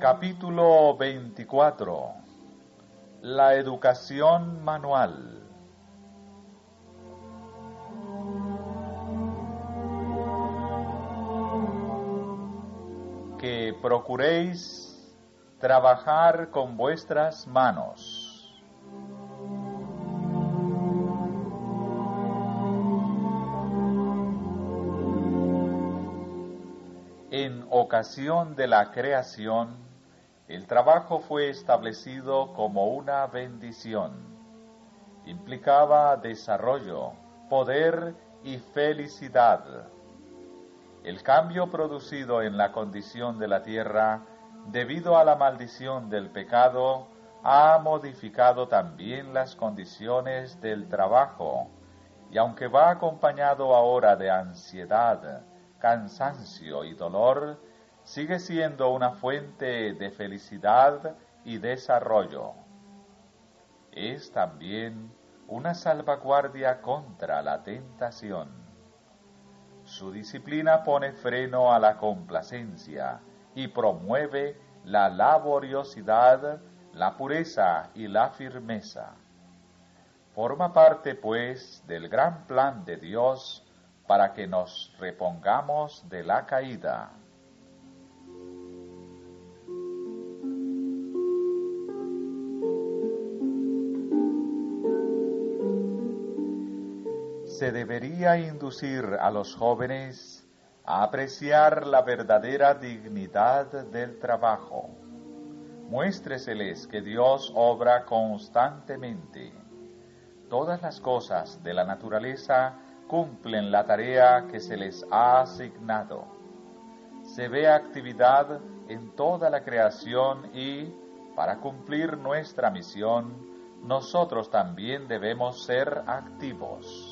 Capítulo 24. La educación manual. Que procuréis trabajar con vuestras manos. En ocasión de la creación, el trabajo fue establecido como una bendición. Implicaba desarrollo, poder y felicidad. El cambio producido en la condición de la tierra, debido a la maldición del pecado, ha modificado también las condiciones del trabajo, y aunque va acompañado ahora de ansiedad, cansancio y dolor, sigue siendo una fuente de felicidad y desarrollo. Es también una salvaguardia contra la tentación. Su disciplina pone freno a la complacencia y promueve la laboriosidad, la pureza y la firmeza. Forma parte, pues, del gran plan de Dios para que nos repongamos de la caída. Se debería inducir a los jóvenes a apreciar la verdadera dignidad del trabajo. Muéstreseles que Dios obra constantemente. Todas las cosas de la naturaleza cumplen la tarea que se les ha asignado. Se ve actividad en toda la creación y, para cumplir nuestra misión, nosotros también debemos ser activos.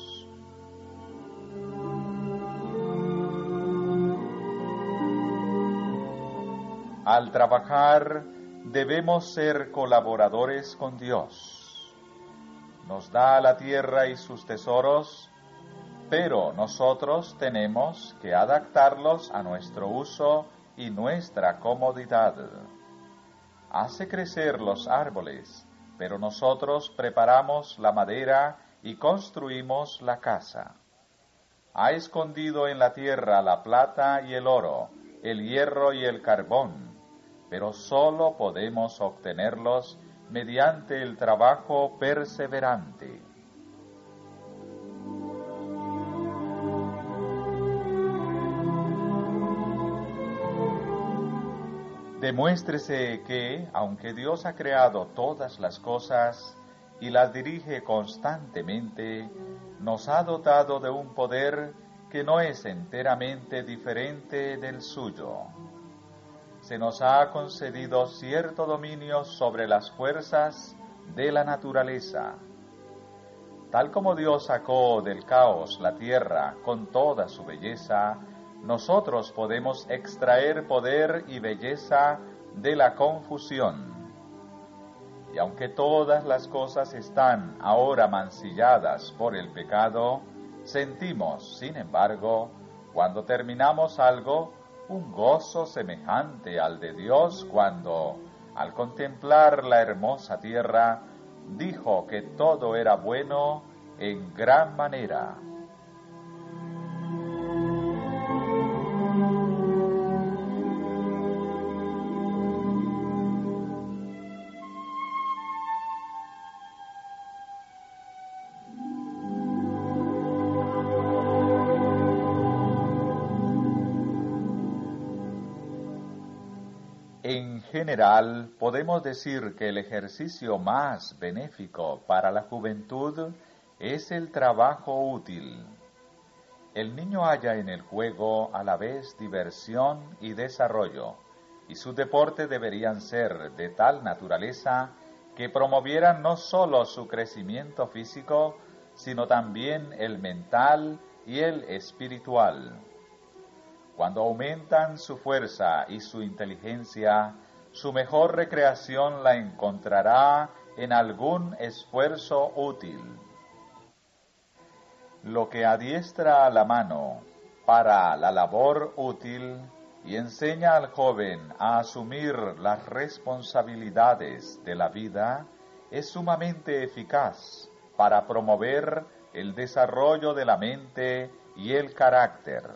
Al trabajar, debemos ser colaboradores con Dios. Nos da la tierra y sus tesoros, pero nosotros tenemos que adaptarlos a nuestro uso y nuestra comodidad. Hace crecer los árboles, pero nosotros preparamos la madera y construimos la casa. Ha escondido en la tierra la plata y el oro, el hierro y el carbón, pero solo podemos obtenerlos mediante el trabajo perseverante. Demuéstrese que, aunque Dios ha creado todas las cosas y las dirige constantemente, nos ha dotado de un poder que no es enteramente diferente del suyo. Se nos ha concedido cierto dominio sobre las fuerzas de la naturaleza. Tal como Dios sacó del caos la tierra con toda su belleza, nosotros podemos extraer poder y belleza de la confusión. Y aunque todas las cosas están ahora mancilladas por el pecado, sentimos, sin embargo, cuando terminamos algo, un gozo semejante al de Dios cuando, al contemplar la hermosa tierra, dijo que todo era bueno en gran manera. En general, podemos decir que el ejercicio más benéfico para la juventud es el trabajo útil. El niño halla en el juego a la vez diversión y desarrollo, y sus deportes deberían ser de tal naturaleza que promovieran no solo su crecimiento físico, sino también el mental y el espiritual. Cuando aumentan su fuerza y su inteligencia, su mejor recreación la encontrará en algún esfuerzo útil. Lo que adiestra a la mano para la labor útil y enseña al joven a asumir las responsabilidades de la vida, es sumamente eficaz para promover el desarrollo de la mente y el carácter.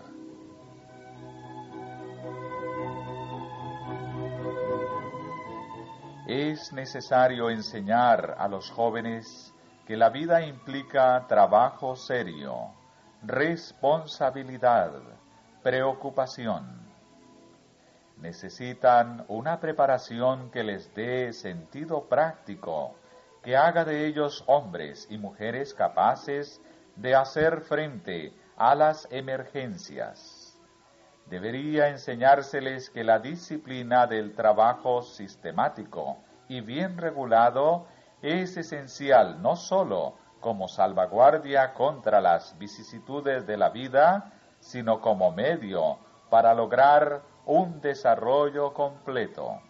Es necesario enseñar a los jóvenes que la vida implica trabajo serio, responsabilidad, preocupación. Necesitan una preparación que les dé sentido práctico, que haga de ellos hombres y mujeres capaces de hacer frente a las emergencias. Debería enseñárseles que la disciplina del trabajo sistemático y bien regulado es esencial no sólo como salvaguardia contra las vicisitudes de la vida, sino como medio para lograr un desarrollo completo.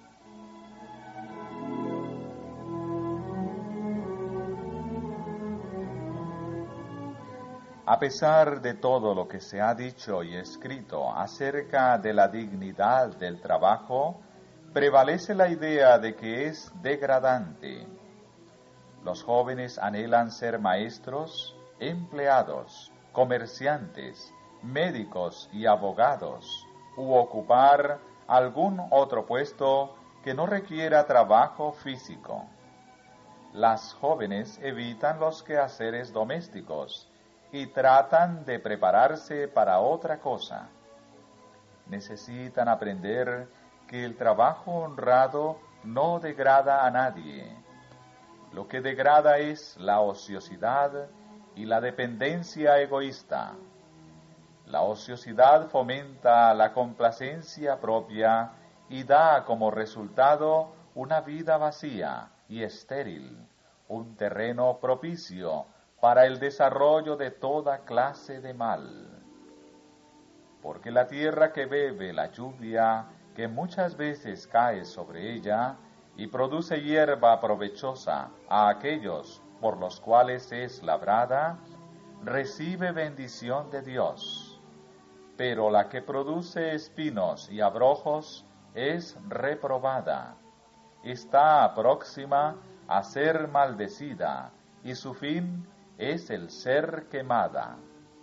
A pesar de todo lo que se ha dicho y escrito acerca de la dignidad del trabajo, prevalece la idea de que es degradante. Los jóvenes anhelan ser maestros, empleados, comerciantes, médicos y abogados, u ocupar algún otro puesto que no requiera trabajo físico. Las jóvenes evitan los quehaceres domésticos y tratan de prepararse para otra cosa. Necesitan aprender que el trabajo honrado no degrada a nadie. Lo que degrada es la ociosidad y la dependencia egoísta. La ociosidad fomenta la complacencia propia y da como resultado una vida vacía y estéril, un terreno propicio para el desarrollo de toda clase de mal. Porque la tierra que bebe la lluvia, que muchas veces cae sobre ella, y produce hierba provechosa a aquellos por los cuales es labrada, recibe bendición de Dios. Pero la que produce espinos y abrojos es reprobada. Está próxima a ser maldecida, y su fin es el ser quemada.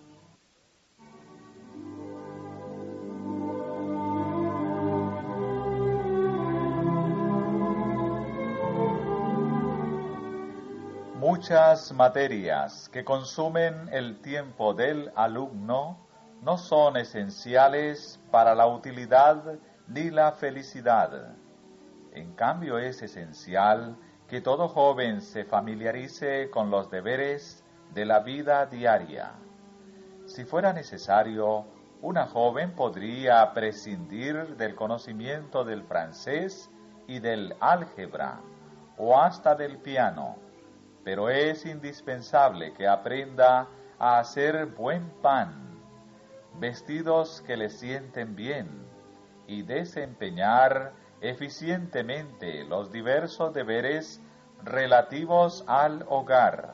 Muchas materias que consumen el tiempo del alumno no son esenciales para la utilidad ni la felicidad. En cambio, es esencial que todo joven se familiarice con los deberes de la vida diaria. Si fuera necesario, una joven podría prescindir del conocimiento del francés y del álgebra, o hasta del piano, pero es indispensable que aprenda a hacer buen pan, vestidos que le sienten bien, y desempeñar eficientemente los diversos deberes relativos al hogar.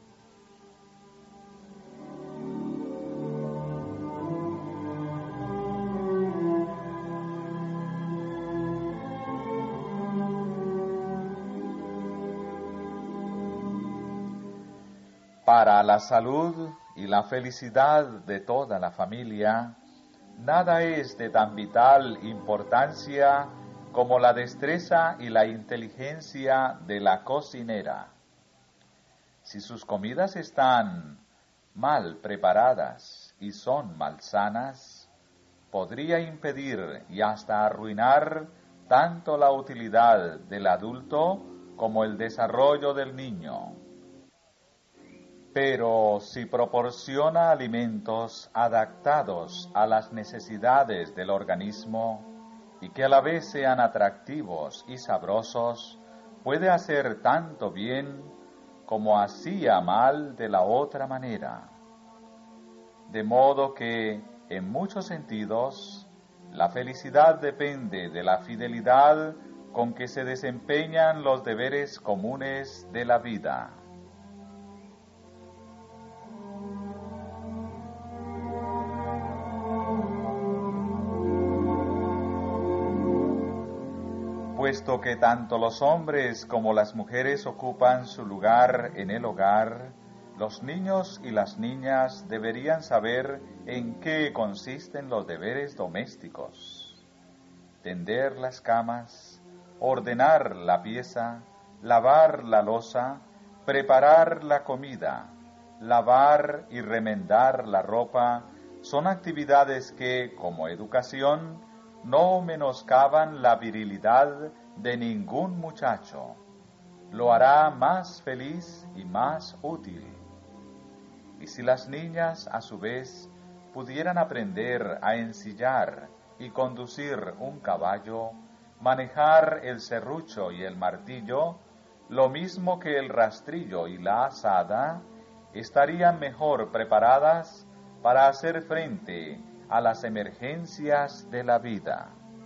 Para la salud y la felicidad de toda la familia, nada es de tan vital importancia como la destreza y la inteligencia de la cocinera. Si sus comidas están mal preparadas y son malsanas, podría impedir y hasta arruinar tanto la utilidad del adulto como el desarrollo del niño. Pero si proporciona alimentos adaptados a las necesidades del organismo y que a la vez sean atractivos y sabrosos, puede hacer tanto bien como hacía mal de la otra manera. De modo que, en muchos sentidos, la felicidad depende de la fidelidad con que se desempeñan los deberes comunes de la vida. puesto que tanto los hombres como las mujeres ocupan su lugar en el hogar, los niños y las niñas deberían saber en qué consisten los deberes domésticos: tender las camas, ordenar la pieza, lavar la loza, preparar la comida, lavar y remendar la ropa. Son actividades que, como educación, no menoscaban la virilidad de ningún muchacho. Lo hará más feliz y más útil. Y si las niñas, a su vez, pudieran aprender a ensillar y conducir un caballo, manejar el serrucho y el martillo, lo mismo que el rastrillo y la azada, estarían mejor preparadas para hacer frente a las emergencias de la vida.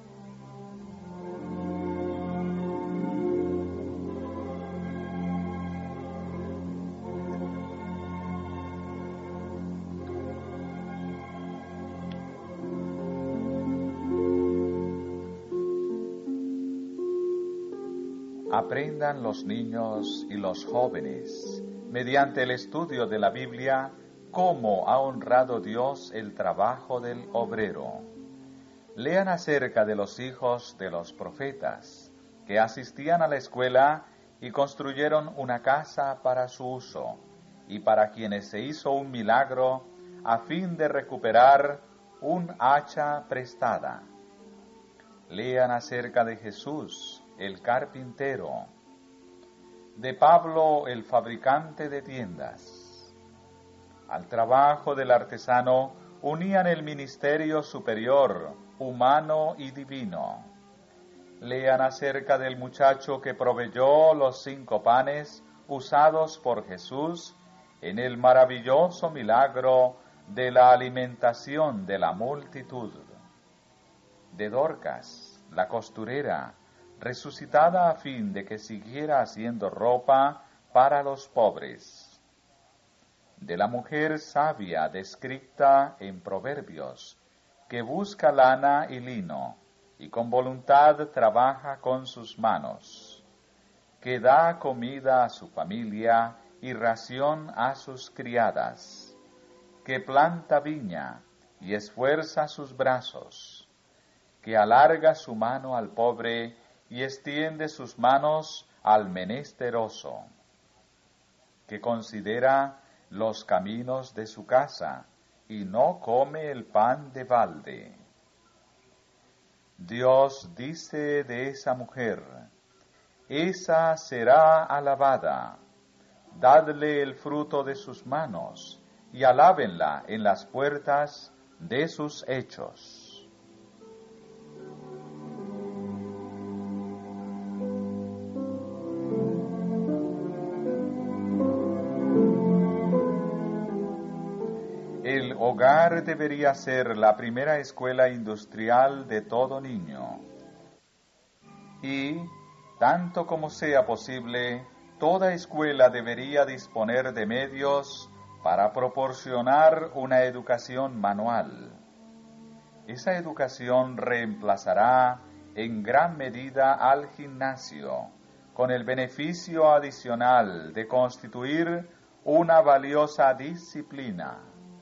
Aprendan los niños y los jóvenes, mediante el estudio de la Biblia, cómo ha honrado Dios el trabajo del obrero. Lean acerca de los hijos de los profetas, que asistían a la escuela y construyeron una casa para su uso, y para quienes se hizo un milagro a fin de recuperar un hacha prestada. Lean acerca de Jesús, el carpintero, de Pablo, el fabricante de tiendas. Al trabajo del artesano unían el ministerio superior, humano y divino. Lean acerca del muchacho que proveyó los 5 panes usados por Jesús en el maravilloso milagro de la alimentación de la multitud. De Dorcas, la costurera, resucitada a fin de que siguiera haciendo ropa para los pobres. De la mujer sabia descrita en Proverbios, que busca lana y lino, y con voluntad trabaja con sus manos, que da comida a su familia y ración a sus criadas, que planta viña y esfuerza sus brazos, que alarga su mano al pobre y extiende sus manos al menesteroso, que considera los caminos de su casa y no come el pan de balde. Dios dice de esa mujer: esa será alabada, dadle el fruto de sus manos y alábenla en las puertas de sus hechos. El hogar debería ser la primera escuela industrial de todo niño. Y, tanto como sea posible, toda escuela debería disponer de medios para proporcionar una educación manual. Esa educación reemplazará en gran medida al gimnasio, con el beneficio adicional de constituir una valiosa disciplina.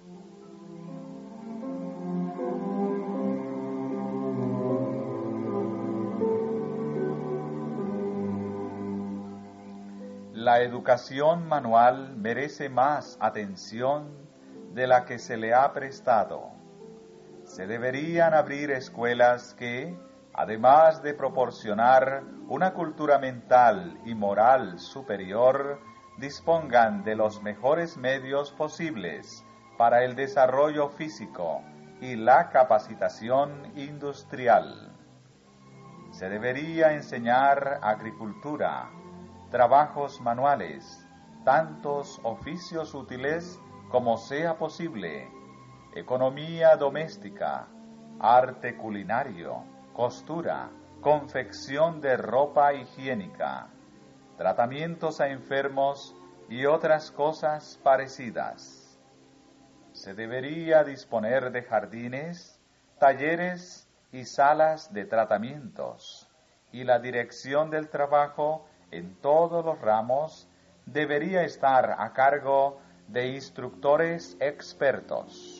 La educación manual merece más atención de la que se le ha prestado. Se deberían abrir escuelas que, además de proporcionar una cultura mental y moral superior, dispongan de los mejores medios posibles para el desarrollo físico y la capacitación industrial. Se debería enseñar agricultura, trabajos manuales, tantos oficios útiles como sea posible, economía doméstica, arte culinario, costura, confección de ropa higiénica, tratamientos a enfermos y otras cosas parecidas. Se debería disponer de jardines, talleres y salas de tratamientos, y la dirección del trabajo en todos los ramos debería estar a cargo de instructores expertos.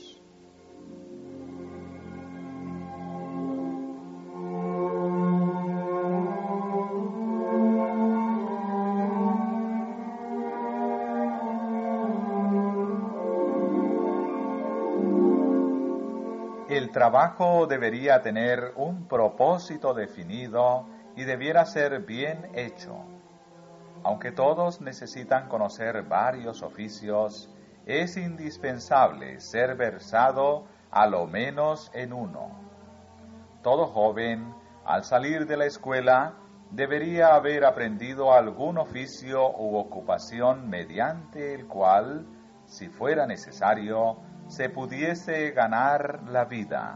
El trabajo debería tener un propósito definido y debiera ser bien hecho. Aunque todos necesitan conocer varios oficios, es indispensable ser versado a lo menos en uno. Todo joven, al salir de la escuela, debería haber aprendido algún oficio u ocupación mediante el cual, si fuera necesario, se pudiese ganar la vida.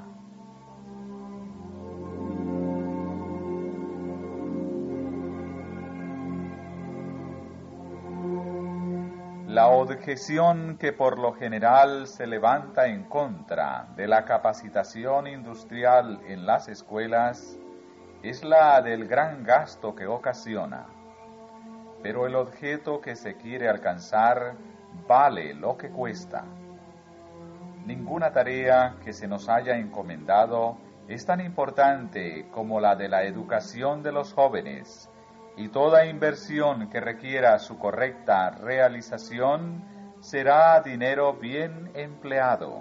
La objeción que por lo general se levanta en contra de la capacitación industrial en las escuelas es la del gran gasto que ocasiona. Pero el objeto que se quiere alcanzar vale lo que cuesta. Ninguna tarea que se nos haya encomendado es tan importante como la de la educación de los jóvenes, y toda inversión que requiera su correcta realización será dinero bien empleado.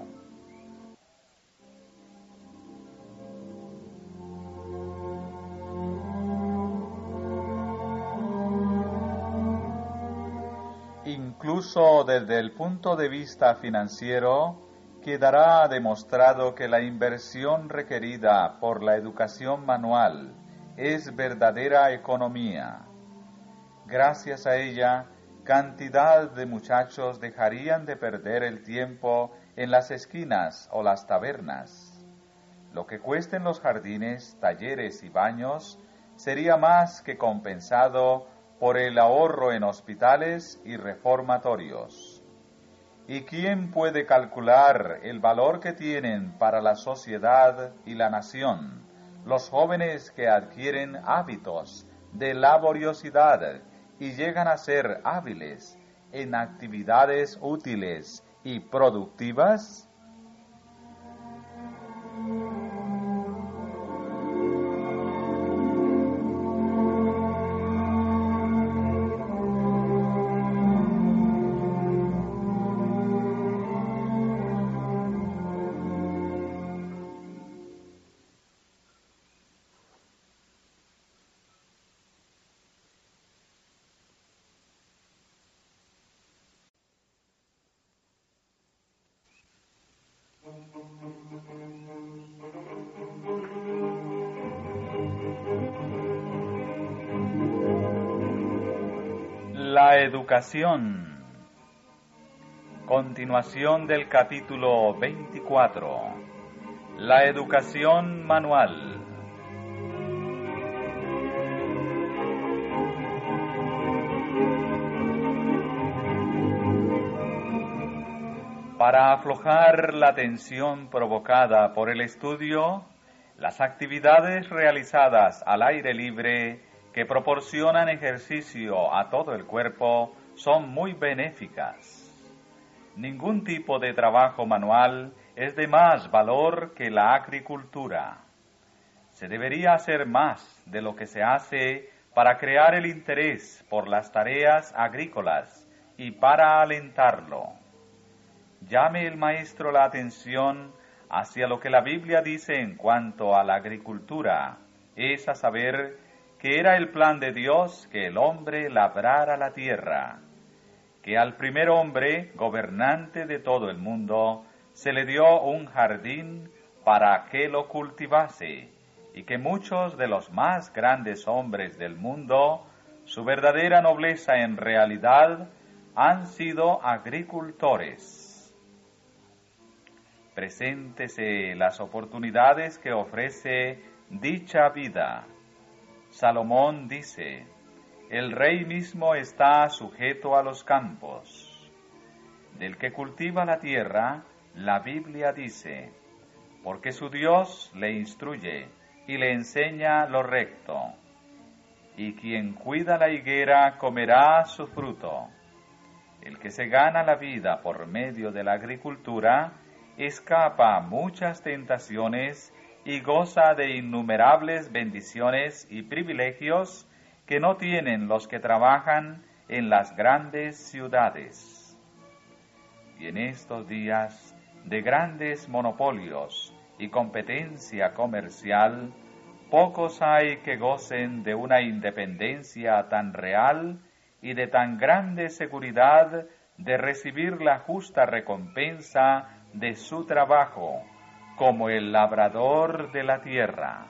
Incluso desde el punto de vista financiero, quedará demostrado que la inversión requerida por la educación manual es verdadera economía. Gracias a ella, cantidad de muchachos dejarían de perder el tiempo en las esquinas o las tabernas. Lo que cuesten los jardines, talleres y baños sería más que compensado por el ahorro en hospitales y reformatorios. ¿Y quién puede calcular el valor que tienen para la sociedad y la nación los jóvenes que adquieren hábitos de laboriosidad y llegan a ser hábiles en actividades útiles y productivas? La educación. Continuación del capítulo 24. La educación manual. Para aflojar la tensión provocada por el estudio, las actividades realizadas al aire libre que proporcionan ejercicio a todo el cuerpo son muy benéficas. Ningún tipo de trabajo manual es de más valor que la agricultura. Se debería hacer más de lo que se hace para crear el interés por las tareas agrícolas y para alentarlo. Llame el maestro la atención hacia lo que la Biblia dice en cuanto a la agricultura, es a saber, que era el plan de Dios que el hombre labrara la tierra, que al primer hombre, gobernante de todo el mundo, se le dio un jardín para que lo cultivase, y que muchos de los más grandes hombres del mundo, su verdadera nobleza en realidad, han sido agricultores. Preséntese las oportunidades que ofrece dicha vida. Salomón dice: el rey mismo está sujeto a los campos. Del que cultiva la tierra, la Biblia dice: porque su Dios le instruye y le enseña lo recto. y quien cuida la higuera comerá su fruto. El que se gana la vida por medio de la agricultura escapa a muchas tentaciones y goza de innumerables bendiciones y privilegios que no tienen los que trabajan en las grandes ciudades. Y en estos días de grandes monopolios y competencia comercial, pocos hay que gocen de una independencia tan real y de tan grande seguridad de recibir la justa recompensa de su trabajo, como el labrador de la tierra.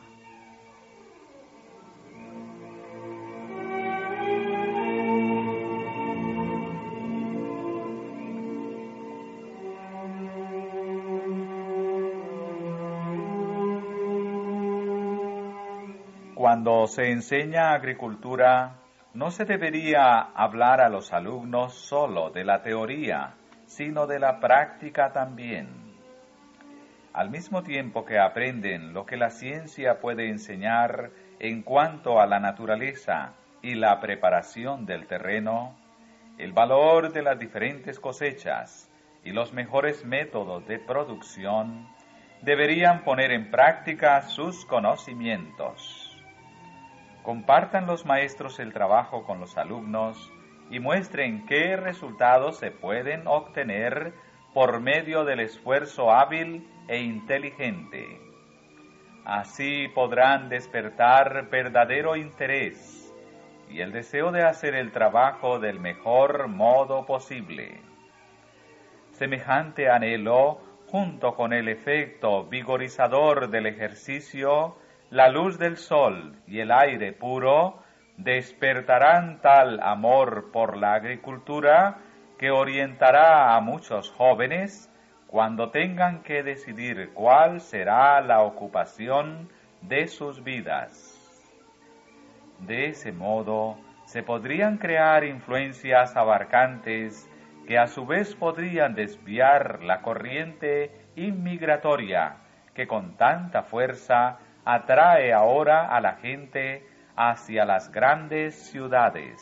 Cuando se enseña agricultura, no se debería hablar a los alumnos solo de la teoría, sino de la práctica también. Al mismo tiempo que aprenden lo que la ciencia puede enseñar en cuanto a la naturaleza y la preparación del terreno, el valor de las diferentes cosechas y los mejores métodos de producción, deberían poner en práctica sus conocimientos. Compartan los maestros el trabajo con los alumnos y muestren qué resultados se pueden obtener por medio del esfuerzo hábil e inteligente. Así podrán despertar verdadero interés y el deseo de hacer el trabajo del mejor modo posible. Semejante anhelo, junto con el efecto vigorizador del ejercicio, la luz del sol y el aire puro, despertarán tal amor por la agricultura que orientará a muchos jóvenes cuando tengan que decidir cuál será la ocupación de sus vidas. De ese modo, se podrían crear influencias abarcantes que a su vez podrían desviar la corriente inmigratoria que con tanta fuerza atrae ahora a la gente hacia las grandes ciudades.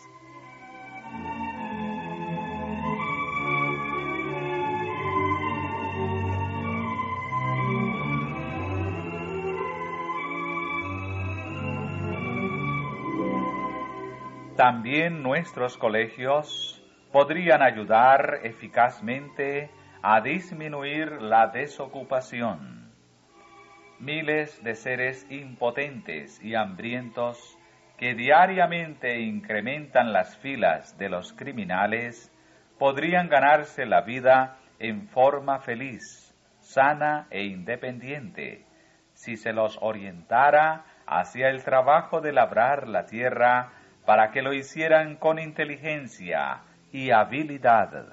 También nuestros colegios podrían ayudar eficazmente a disminuir la desocupación. Miles de seres impotentes y hambrientos que diariamente incrementan las filas de los criminales podrían ganarse la vida en forma feliz, sana e independiente, si se los orientara hacia el trabajo de labrar la tierra para que lo hicieran con inteligencia y habilidad.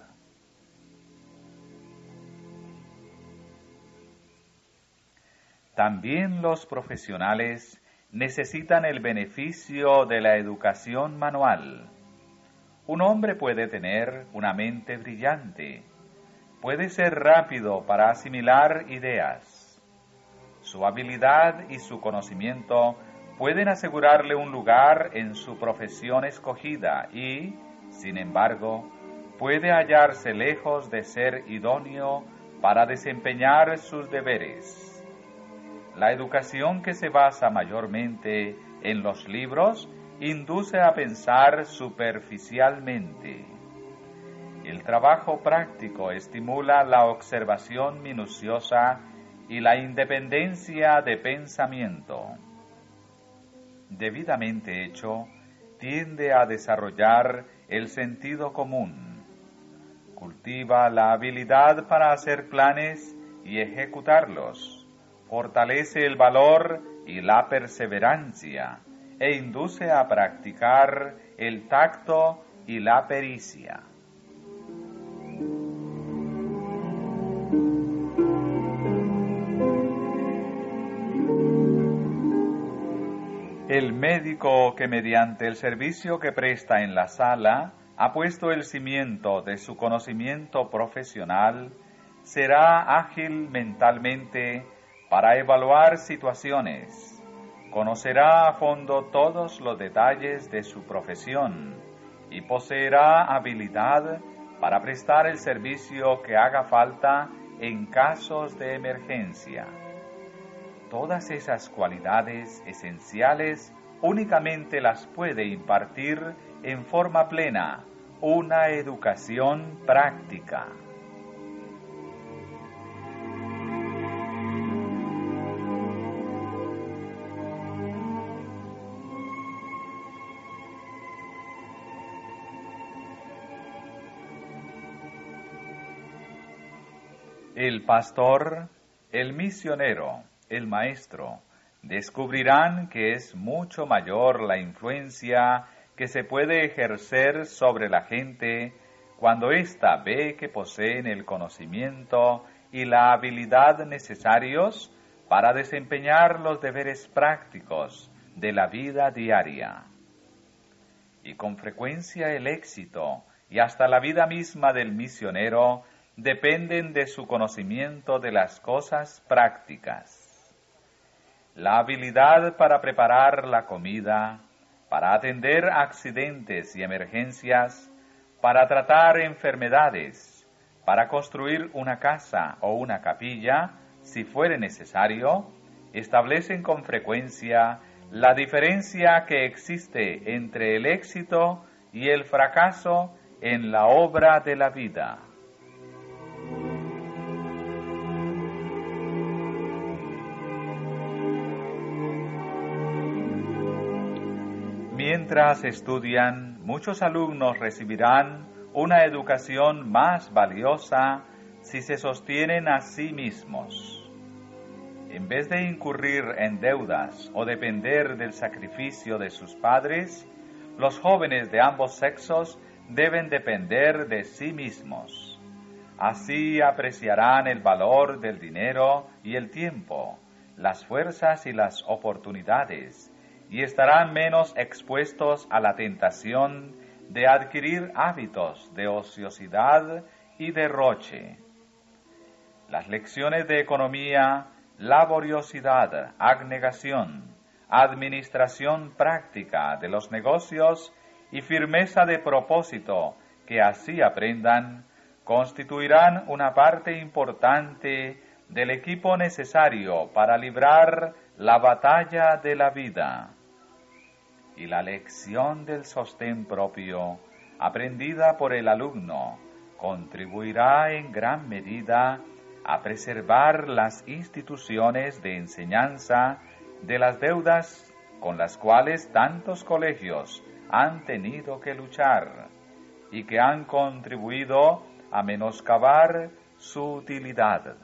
También los profesionales necesitan el beneficio de la educación manual. Un hombre puede tener una mente brillante, puede ser rápido para asimilar ideas. Su habilidad y su conocimiento pueden asegurarle un lugar en su profesión escogida y, sin embargo, puede hallarse lejos de ser idóneo para desempeñar sus deberes. La educación que se basa mayormente en los libros induce a pensar superficialmente. El trabajo práctico estimula la observación minuciosa y la independencia de pensamiento. Debidamente hecho, tiende a desarrollar el sentido común. Cultiva la habilidad para hacer planes y ejecutarlos. Fortalece el valor y la perseverancia e induce a practicar el tacto y la pericia. El médico que mediante el servicio que presta en la sala ha puesto el cimiento de su conocimiento profesional será ágil mentalmente para evaluar situaciones, conocerá a fondo todos los detalles de su profesión y poseerá habilidad para prestar el servicio que haga falta en casos de emergencia. Todas esas cualidades esenciales únicamente las puede impartir en forma plena una educación práctica. El pastor, el misionero, el maestro, descubrirán que es mucho mayor la influencia que se puede ejercer sobre la gente cuando ésta ve que poseen el conocimiento y la habilidad necesarios para desempeñar los deberes prácticos de la vida diaria. Y con frecuencia el éxito y hasta la vida misma del misionero dependen de su conocimiento de las cosas prácticas. La habilidad para preparar la comida, para atender accidentes y emergencias, para tratar enfermedades, para construir una casa o una capilla, si fuere necesario, establecen con frecuencia la diferencia que existe entre el éxito y el fracaso en la obra de la vida. Mientras estudian, muchos alumnos recibirán una educación más valiosa si se sostienen a sí mismos. En vez de incurrir en deudas o depender del sacrificio de sus padres, los jóvenes de ambos sexos deben depender de sí mismos. Así apreciarán el valor del dinero y el tiempo, las fuerzas y las oportunidades, y estarán menos expuestos a la tentación de adquirir hábitos de ociosidad y derroche. Las lecciones de economía, laboriosidad, abnegación, administración práctica de los negocios y firmeza de propósito que así aprendan, constituirán una parte importante del equipo necesario para librar la batalla de la vida. Y la lección del sostén propio, aprendida por el alumno, contribuirá en gran medida a preservar las instituciones de enseñanza de las deudas con las cuales tantos colegios han tenido que luchar y que han contribuido a menoscabar su utilidad.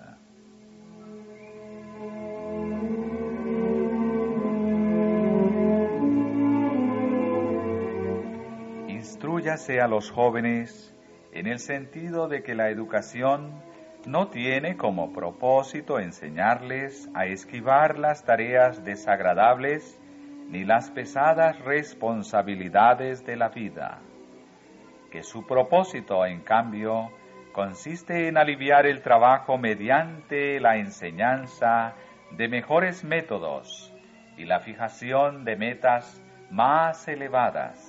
Instrúyase a los jóvenes en el sentido de que la educación no tiene como propósito enseñarles a esquivar las tareas desagradables ni las pesadas responsabilidades de la vida, que su propósito, en cambio, consiste en aliviar el trabajo mediante la enseñanza de mejores métodos y la fijación de metas más elevadas.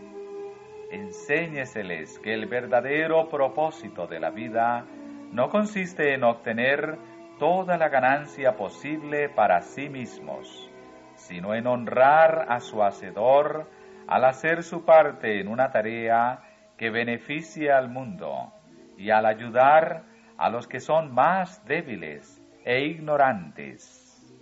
Enséñeseles que el verdadero propósito de la vida no consiste en obtener toda la ganancia posible para sí mismos, sino en honrar a su Hacedor al hacer su parte en una tarea que beneficie al mundo y al ayudar a los que son más débiles e ignorantes.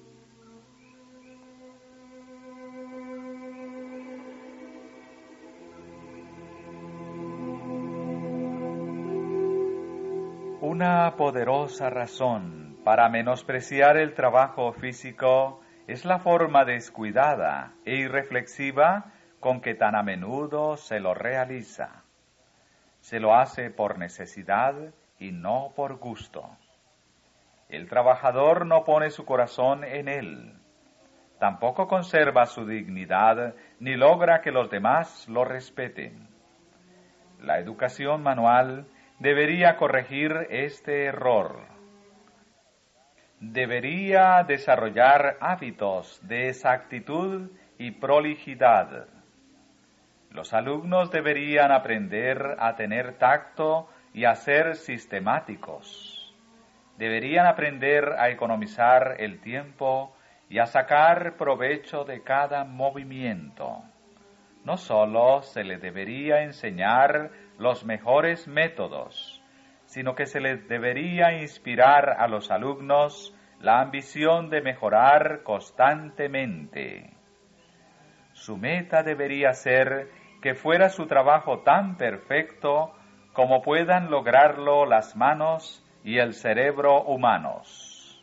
Una poderosa razón para menospreciar el trabajo físico es la forma descuidada e irreflexiva con que tan a menudo se lo realiza. Se lo hace por necesidad y no por gusto. El trabajador no pone su corazón en él. Tampoco conserva su dignidad ni logra que los demás lo respeten. La educación manual debería corregir este error. debería desarrollar hábitos de exactitud y prolijidad. Los alumnos deberían aprender a tener tacto y a ser sistemáticos. Deberían aprender a economizar el tiempo y a sacar provecho de cada movimiento. No solo se les debería enseñar los mejores métodos, sino que se les debería inspirar a los alumnos la ambición de mejorar constantemente. Su meta debería ser que fuera su trabajo tan perfecto como puedan lograrlo las manos y el cerebro humanos.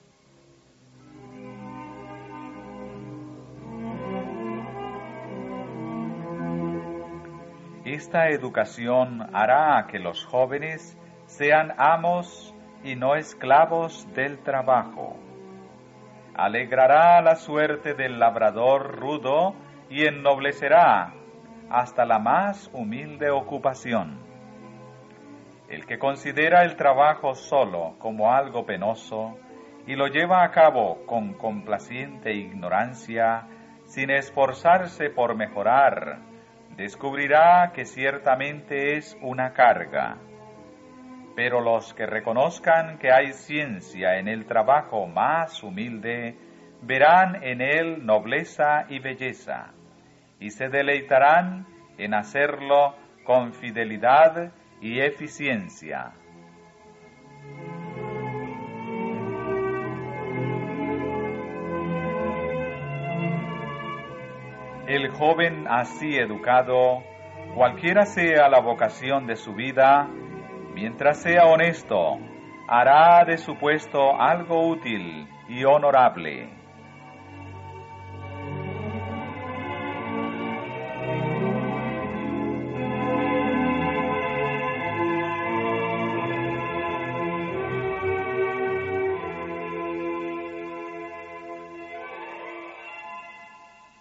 Esta educación hará que los jóvenes sean amos y no esclavos del trabajo. Alegrará la suerte del labrador rudo y ennoblecerá hasta la más humilde ocupación. El que considera el trabajo solo como algo penoso y lo lleva a cabo con complaciente ignorancia, sin esforzarse por mejorar, descubrirá que ciertamente es una carga. Pero los que reconozcan que hay ciencia en el trabajo más humilde, verán en él nobleza y belleza, y se deleitarán en hacerlo con fidelidad y eficiencia. El joven así educado, cualquiera sea la vocación de su vida, mientras sea honesto, hará de su puesto algo útil y honorable.